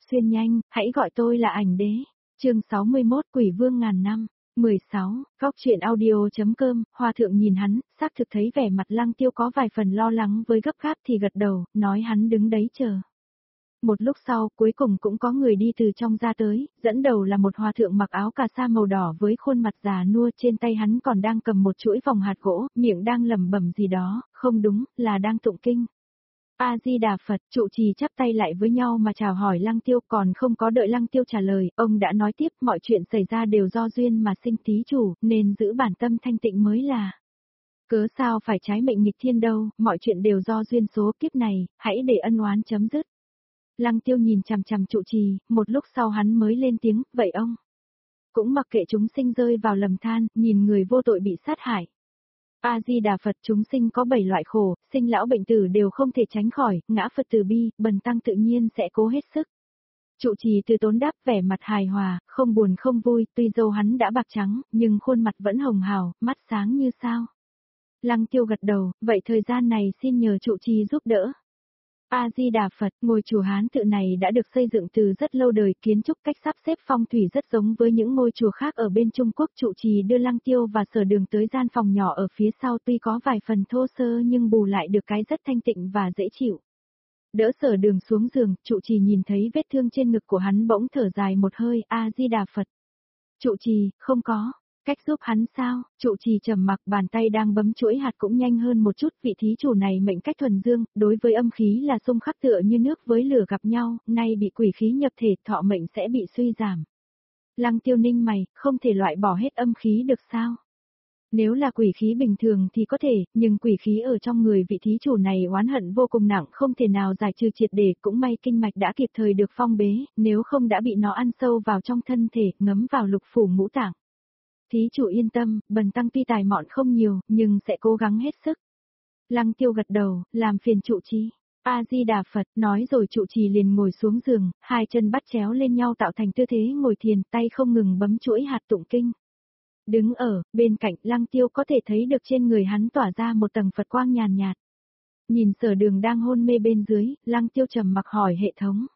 xuyên nhanh, hãy gọi tôi là ảnh đế. Chương 61 Quỷ Vương ngàn năm. 16, Góc truyện audio.com, Hòa thượng nhìn hắn, xác thực thấy vẻ mặt Lăng Tiêu có vài phần lo lắng với gấp gáp thì gật đầu, nói hắn đứng đấy chờ. Một lúc sau, cuối cùng cũng có người đi từ trong ra tới, dẫn đầu là một hòa thượng mặc áo cà sa màu đỏ với khuôn mặt già nua, trên tay hắn còn đang cầm một chuỗi vòng hạt gỗ, miệng đang lẩm bẩm gì đó, không đúng, là đang tụng kinh. A-di-đà Phật, trụ trì chắp tay lại với nhau mà chào hỏi Lăng Tiêu, còn không có đợi Lăng Tiêu trả lời, ông đã nói tiếp, mọi chuyện xảy ra đều do duyên mà sinh thí chủ, nên giữ bản tâm thanh tịnh mới là. Cớ sao phải trái mệnh nghịch thiên đâu, mọi chuyện đều do duyên số kiếp này, hãy để ân oán chấm dứt. Lăng Tiêu nhìn chằm chằm trụ trì, một lúc sau hắn mới lên tiếng, vậy ông cũng mặc kệ chúng sinh rơi vào lầm than, nhìn người vô tội bị sát hại. A-di-đà Phật, chúng sinh có 7 loại khổ, sinh lão bệnh tử đều không thể tránh khỏi, ngã Phật từ bi, bần tăng tự nhiên sẽ cố hết sức. Trụ trì từ tốn đáp vẻ mặt hài hòa, không buồn không vui, tuy dâu hắn đã bạc trắng, nhưng khuôn mặt vẫn hồng hào, mắt sáng như sao. Lăng Tiêu gật đầu, vậy thời gian này xin nhờ trụ trì giúp đỡ. A-di-đà Phật, ngôi chùa Hán tự này đã được xây dựng từ rất lâu đời, kiến trúc cách sắp xếp phong thủy rất giống với những ngôi chùa khác ở bên Trung Quốc. Trụ trì đưa Lăng Tiêu và Sở Đường tới gian phòng nhỏ ở phía sau, tuy có vài phần thô sơ nhưng bù lại được cái rất thanh tịnh và dễ chịu. Đỡ Sở Đường xuống giường, trụ trì nhìn thấy vết thương trên ngực của hắn bỗng thở dài một hơi, A-di-đà Phật. Trụ trì, không có cách giúp hắn sao? Trụ trì trầm mặc, bàn tay đang bấm chuỗi hạt cũng nhanh hơn một chút, vị thí chủ này mệnh cách thuần dương, đối với âm khí là xung khắc tựa như nước với lửa gặp nhau, nay bị quỷ khí nhập thể, thọ mệnh sẽ bị suy giảm. Lăng Tiêu ninh mày, không thể loại bỏ hết âm khí được sao? Nếu là quỷ khí bình thường thì có thể, nhưng quỷ khí ở trong người vị thí chủ này oán hận vô cùng nặng, không thể nào giải trừ triệt để, cũng may kinh mạch đã kịp thời được phong bế, nếu không đã bị nó ăn sâu vào trong thân thể, ngấm vào lục phủ ngũ tạng. Thí chủ yên tâm, bần tăng tuy tài mọn không nhiều, nhưng sẽ cố gắng hết sức. Lăng Tiêu gật đầu, làm phiền trụ trì. A-di-đà Phật, nói rồi trụ trì liền ngồi xuống giường, hai chân bắt chéo lên nhau tạo thành tư thế ngồi thiền, tay không ngừng bấm chuỗi hạt tụng kinh. Đứng ở bên cạnh, Lăng Tiêu có thể thấy được trên người hắn tỏa ra một tầng Phật quang nhàn nhạt. Nhìn Sở Đường đang hôn mê bên dưới, Lăng Tiêu trầm mặc hỏi hệ thống.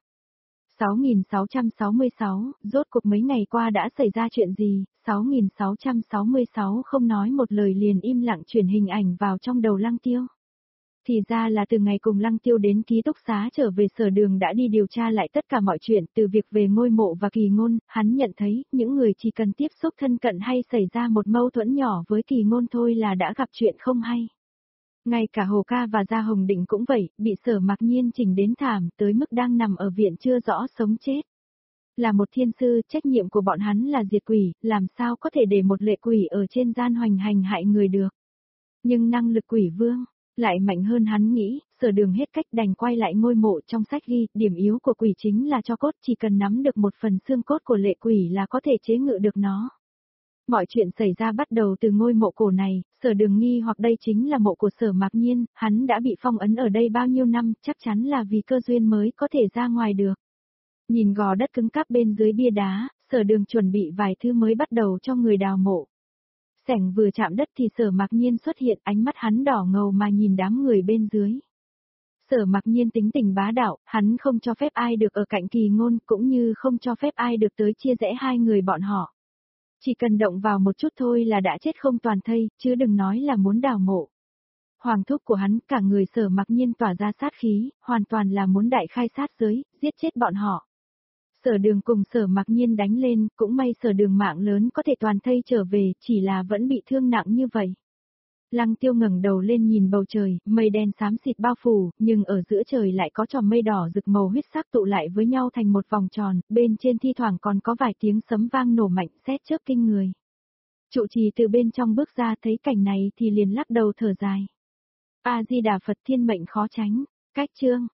6666, rốt cuộc mấy ngày qua đã xảy ra chuyện gì? 6666 không nói một lời liền im lặng chuyển hình ảnh vào trong đầu Lăng Tiêu. Thì ra là từ ngày cùng Lăng Tiêu đến ký túc xá trở về Sở Đường đã đi điều tra lại tất cả mọi chuyện, từ việc về ngôi mộ và Kỳ Ngôn, hắn nhận thấy, những người chỉ cần tiếp xúc thân cận hay xảy ra một mâu thuẫn nhỏ với Kỳ Ngôn thôi là đã gặp chuyện không hay. Ngay cả Hồ Ca và Gia Hồng Định cũng vậy, bị Sở Mạc Nhiên chỉnh đến thảm tới mức đang nằm ở viện chưa rõ sống chết. Là một thiên sư, trách nhiệm của bọn hắn là diệt quỷ, làm sao có thể để một lệ quỷ ở trên gian hoành hành hại người được. Nhưng năng lực quỷ vương lại mạnh hơn hắn nghĩ, Sở Đường hết cách đành quay lại ngôi mộ. Trong sách ghi, điểm yếu của quỷ chính là cho cốt, chỉ cần nắm được một phần xương cốt của lệ quỷ là có thể chế ngự được nó. Mọi chuyện xảy ra bắt đầu từ ngôi mộ cổ này, Sở Đường nghi hoặc đây chính là mộ của Sở Mạc Nhiên, hắn đã bị phong ấn ở đây bao nhiêu năm, chắc chắn là vì cơ duyên mới có thể ra ngoài được. Nhìn gò đất cứng cáp bên dưới bia đá, Sở Đường chuẩn bị vài thứ mới bắt đầu cho người đào mộ. Sảnh vừa chạm đất thì Sở Mạc Nhiên xuất hiện, ánh mắt hắn đỏ ngầu mà nhìn đám người bên dưới. Sở Mạc Nhiên tính tình bá đạo, hắn không cho phép ai được ở cạnh Kỳ Ngôn, cũng như không cho phép ai được tới chia rẽ hai người bọn họ. Chỉ cần động vào một chút thôi là đã chết không toàn thây, chứ đừng nói là muốn đào mộ. Hoàng thúc của hắn, cả người Sở Mạc Nhiên tỏa ra sát khí, hoàn toàn là muốn đại khai sát giới, giết chết bọn họ. Sở Đường cùng Sở Mạc Nhiên đánh lên, cũng may Sở Đường mạng lớn có thể toàn thây trở về, chỉ là vẫn bị thương nặng như vậy. Lăng Tiêu ngẩng đầu lên nhìn bầu trời, mây đen xám xịt bao phủ, nhưng ở giữa trời lại có chòm mây đỏ rực màu huyết sắc tụ lại với nhau thành một vòng tròn, bên trên thi thoảng còn có vài tiếng sấm vang nổ mạnh, sét chớp kinh người. Trụ trì từ bên trong bước ra thấy cảnh này thì liền lắc đầu thở dài. A-di-đà Phật, thiên mệnh khó tránh. Cách chương